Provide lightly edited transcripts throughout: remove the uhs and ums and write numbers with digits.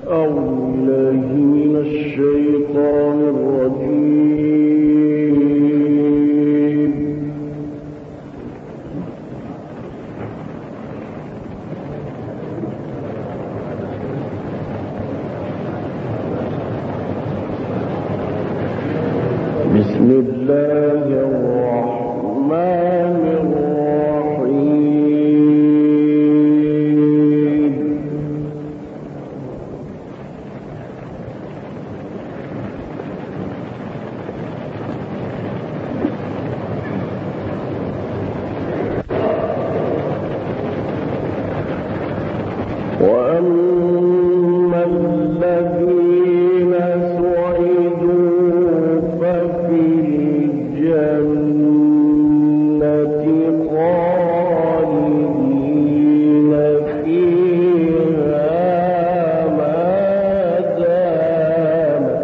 بسم الله الرحمن الرحيم. وأما الذين سعدوا ففي الجنة خالدين فيها ما دامت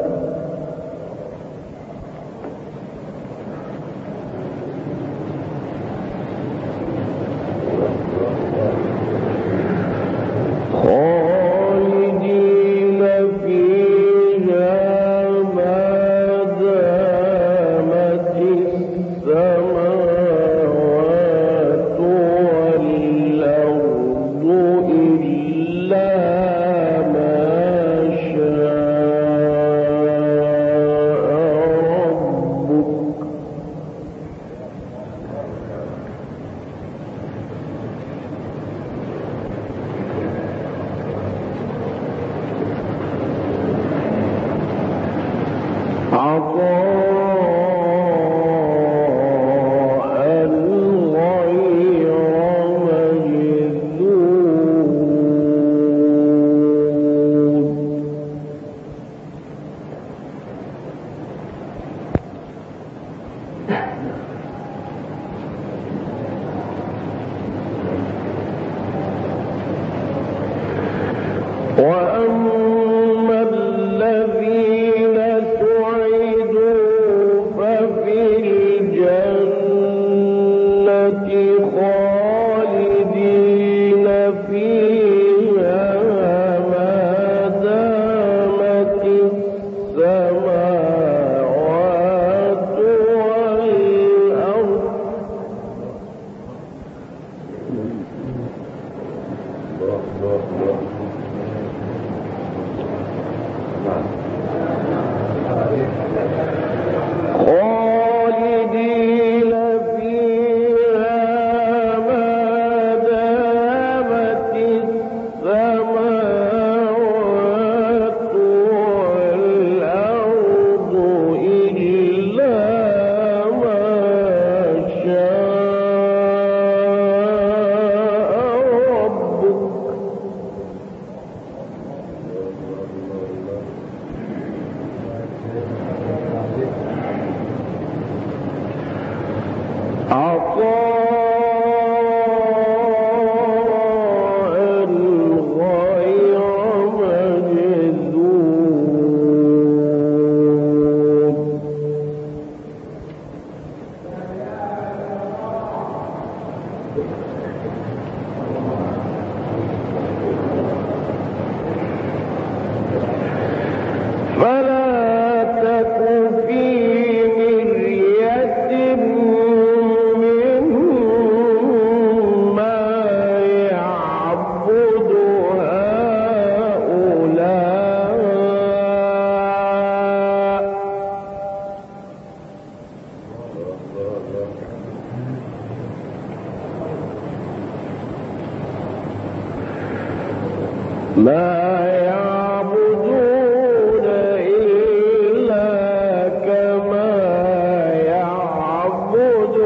وأما الذين سعدوا ففي الجنة خالدين فيها ما دامت السماوات والأرض خالدين فيها ما دامت السماوات والأرض إلا ما شاء ربك عطاء غير مجذوذ فلا تك في مرية مما يعبد هؤلاء ما يعبدون إلا كما يعبد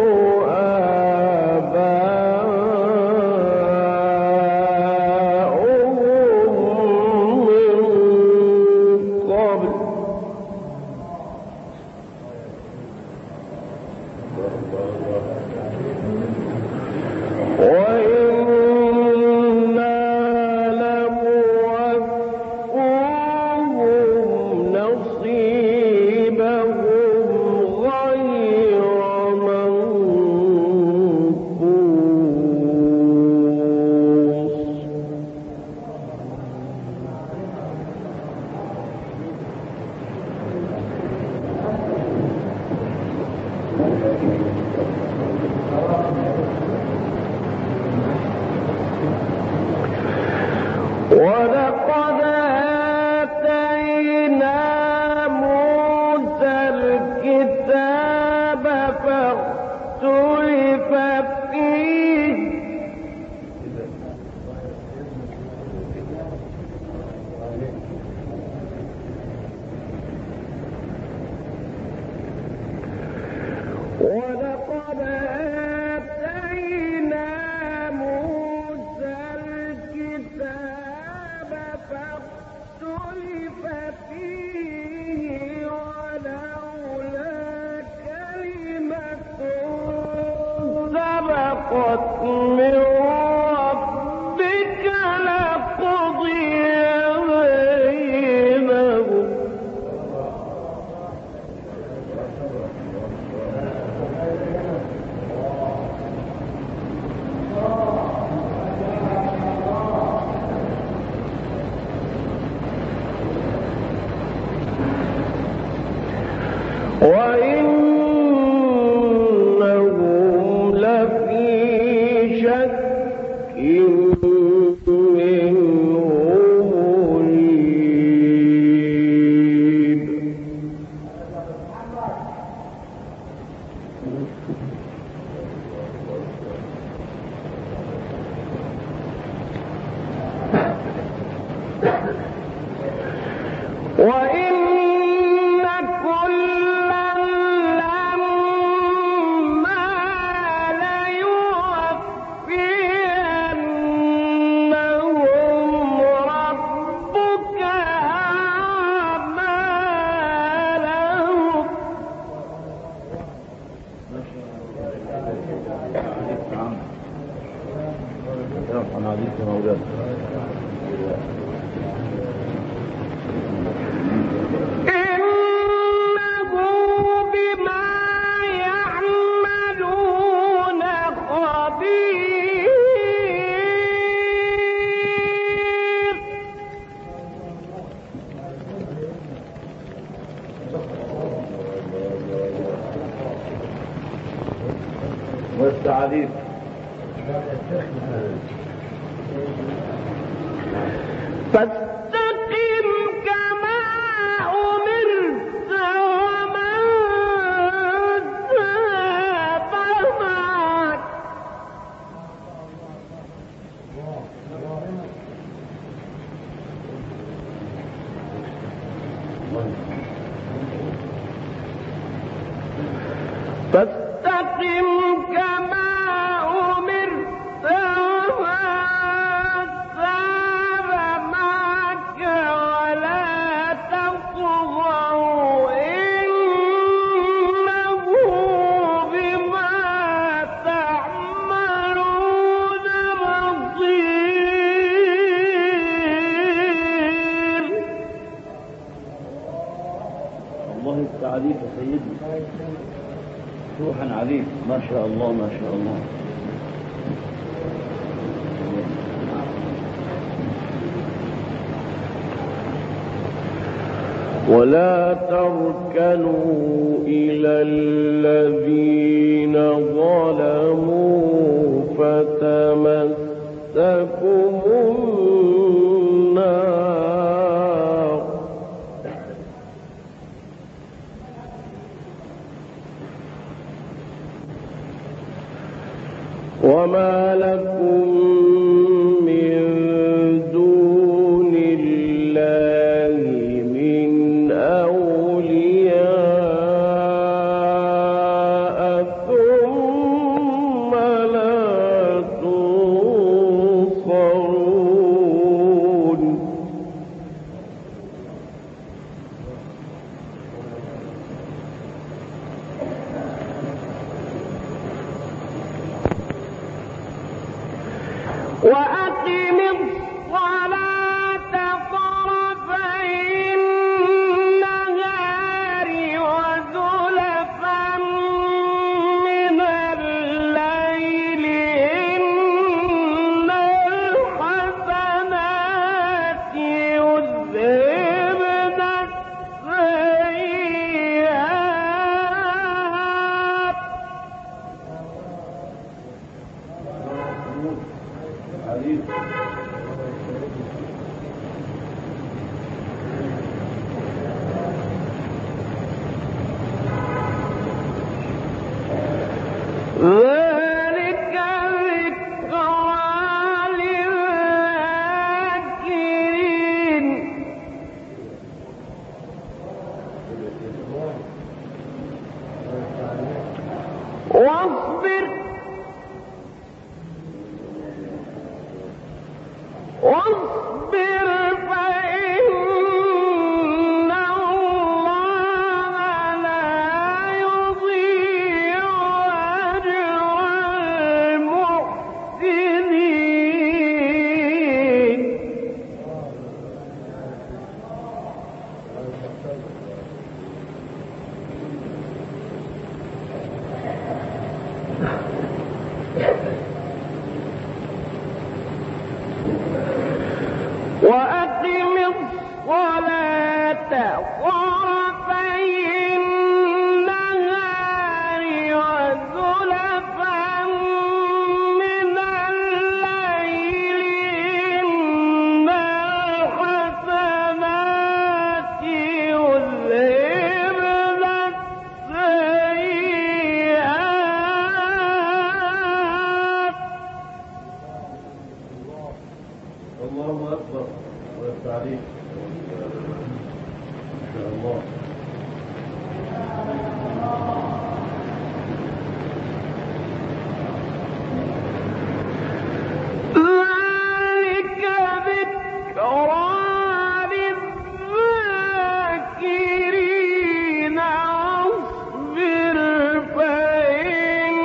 آباؤهم من قبل وإنا لموافقون وإنهم لفي شك منه مريب. وإن كلا لما ليوفينهم ربك أعمالهم. إنه بما يعملون خبير. والتعريف فاستقم كما أمرت ومن تاب معك فاستقم كما أمرت ومن تاب معك ولا تطغوا إنه بما تعملون بصير. الله التعريف يا سيدي روحا عليك ما شاء الله ما شاء الله. ولا تركنوا إلى الذين ظلموا فتمسكم النار وما لكم من دون الله من أولياء ثم لا تنصرون. وأقم الصلاة طرفي النهار وزلفا من الليل إن الحسنات يذهبن السيئات ذلك ذكرى للذاكرين. واصبر فإن الله لا يضيع أجر المحسنين. وأقم الصلاة طرفي شاء الله. ذلك ذكرى للذاكرين واصبر فإن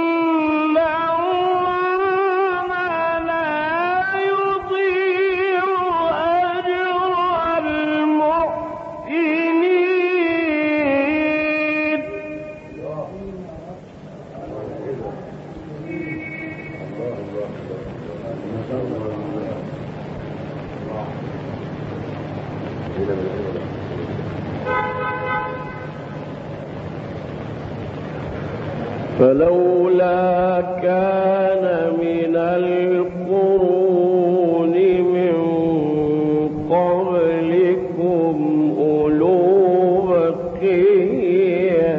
الله لا يضيع أجر المحسنين. فلولا كان من القرون من قبلكم أولو بقية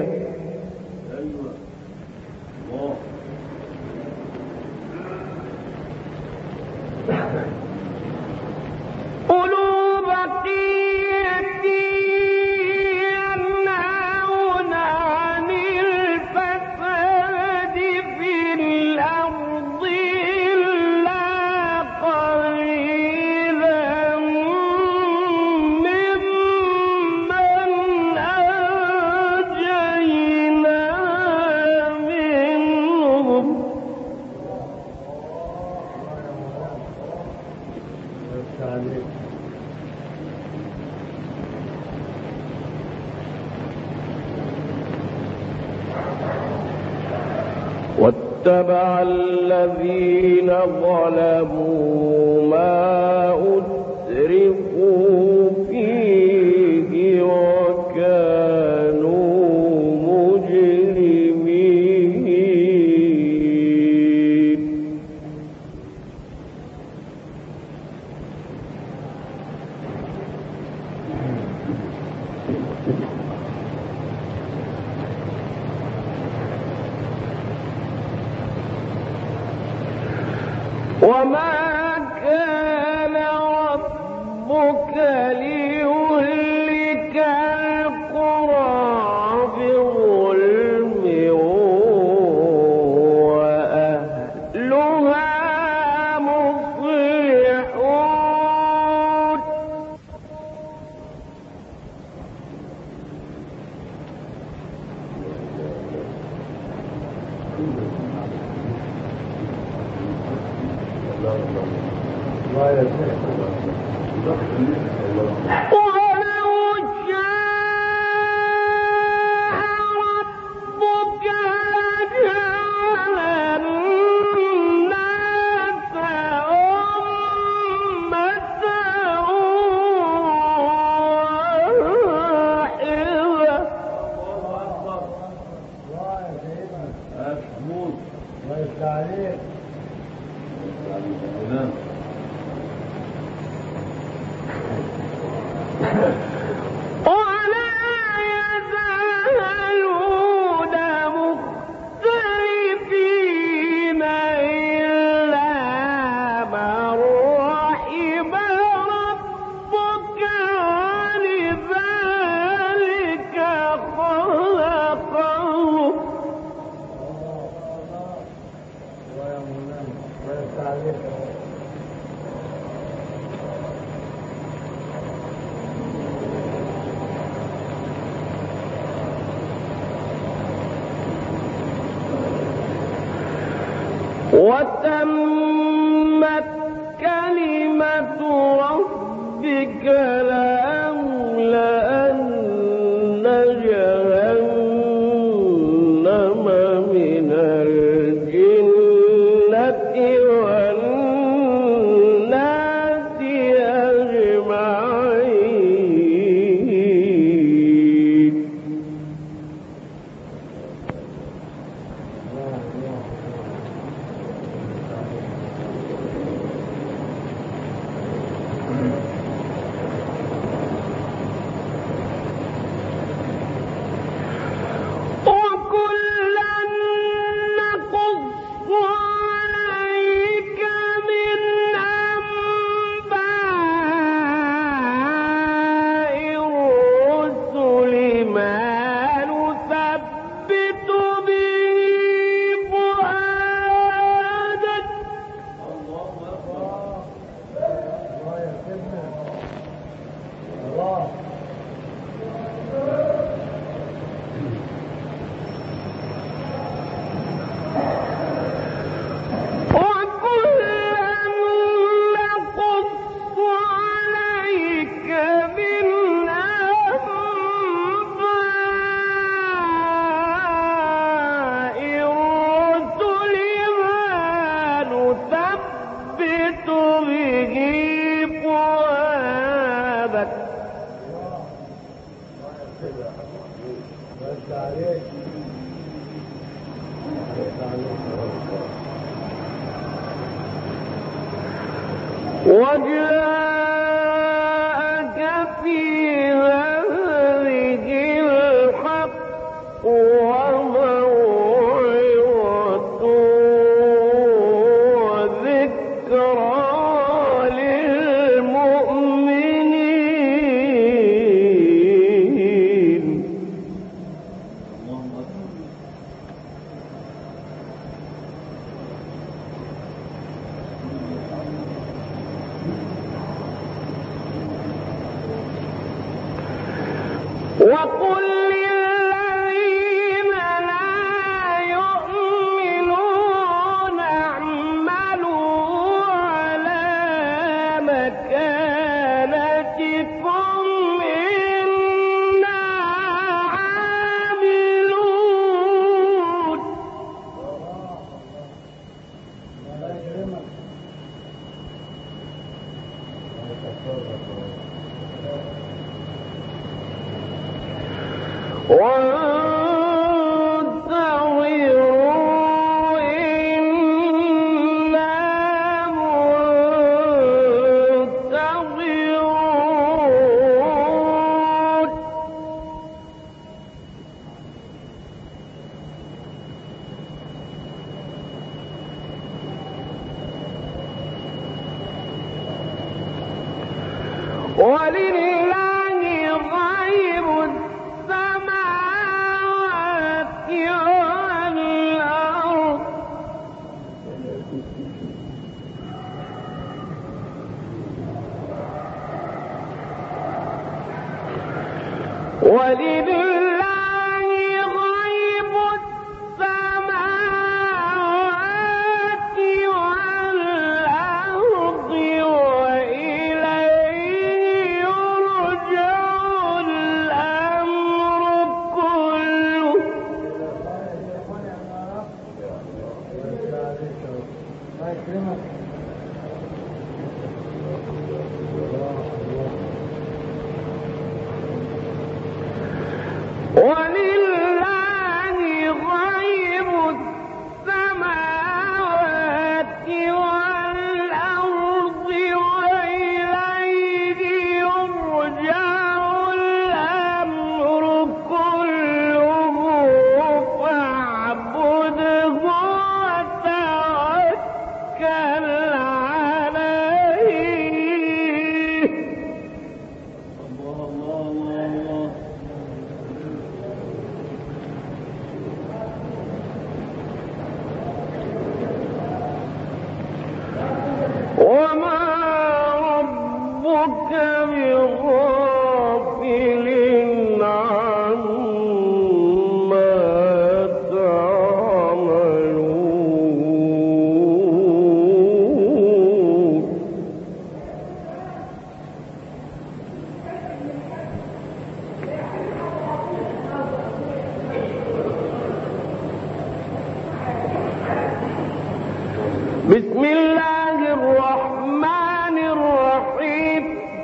ينهون عن الفساد في الأرض إلا قليلا ممن أنجينا منهم. واتبع الذين ظلموا ما أترفوا فيه وكانوا مجرمين. وما كان ربك ليهلك القرى بظلم وأهلها مصلحون. ولو شاء ربك لجعل الناس أمة واحدة. ولا يزالون مختلفين إلا من رحم ربك ولذلك خلقهم. وتمت كلمة ربك لأملأن جهنم من الجنة والناس أجمعين. وجاءك في هذه الحق وموعظة وذكرى للمؤمنين. وقل للذين لا يؤمنون اعملوا على مكانتكم إنا عاملون. وانتظروا إنا منتظرون. ولله غيب السماوات والأرض. ولله غيب السماوات والأرض وإليه يرجع الأمر كله. ولله غيب السماوات والأرض وإليه يرجع الأمر كله فاعبده وتوكل عليه. وما ربك بغافل عما تعملون. بسم الله الرحمن الرحيم.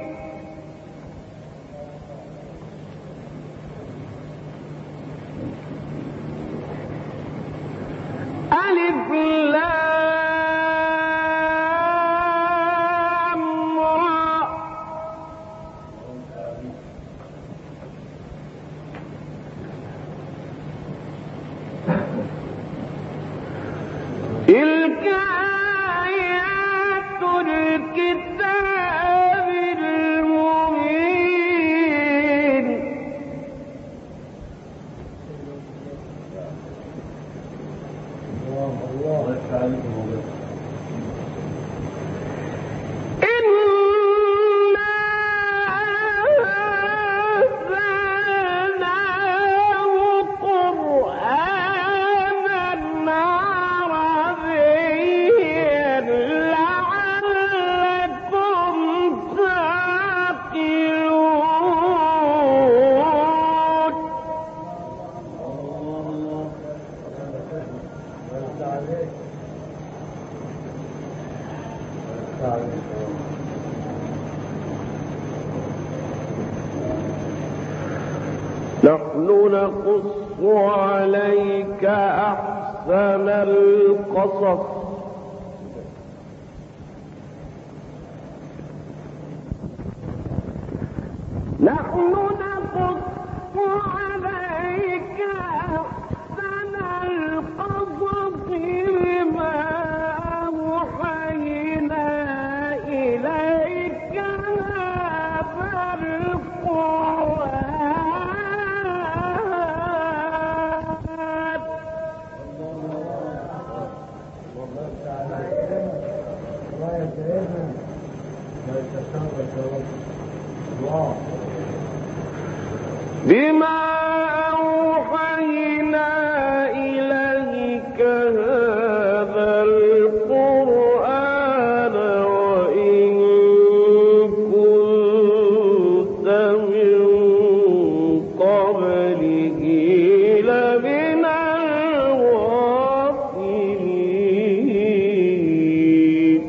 ألف لام را. تلك آيات الكتاب المبين. نحن نقص عليك أحسن القصص نحن نقص عليك أحسن القصص بما أوحينا إليك هذا القرآن بما أوحينا إليك هذا القرآن وإن كنت من قبله لمن الغافلين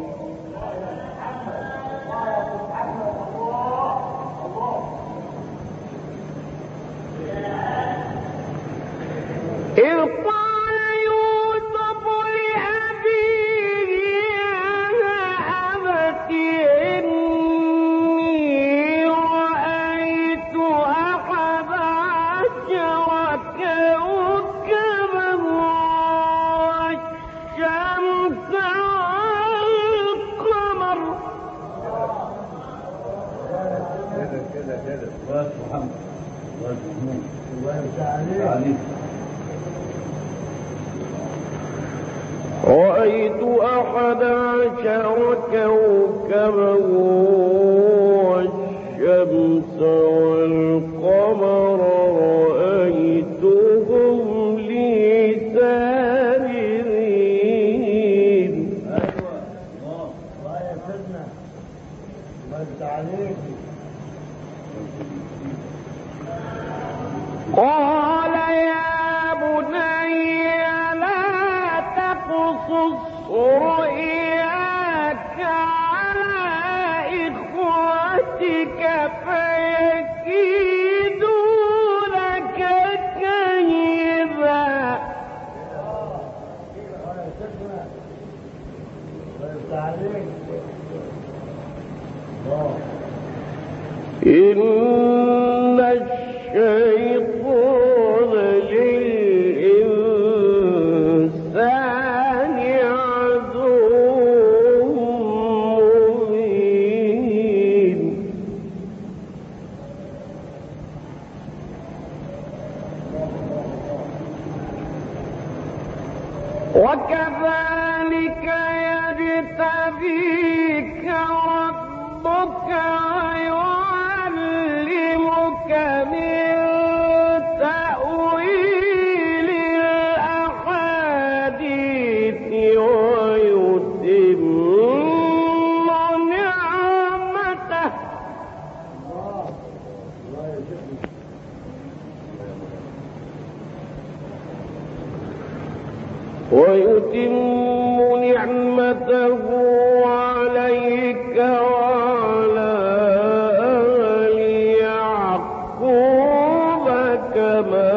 إذ قال يوسف لأبيه يا أبت إني رأيت 11 كوكبا والشمس والقمر كده واد محمد واد محمود الله تعالى رأيت 11 كوكبا والشمس والقمر رأيتهم لي ساجدين ايوه الله يا سيدنا الله تعالى قال يا بني لا تقصص رؤياك على إخوتك فيكيدوا لك كيدا الله يا سيدنا الله تعالى الله إن الشيطان للإنسان عدو مبين وكذلك يجتبيك ربك ويعلمك من تأويل الأحاديث ويتم نعمته الله يا سيدنا ويتم نعمته عليك وعلى آل يعقوب كما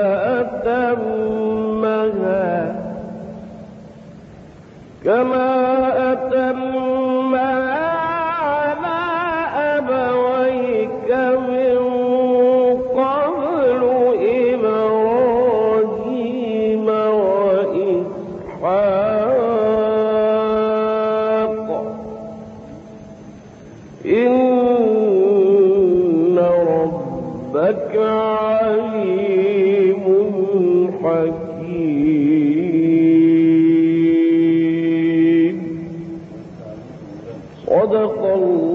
أتمها على أبويك من قبل إبراهيم وإسحاق إن ربك عليم حكيم صدق الله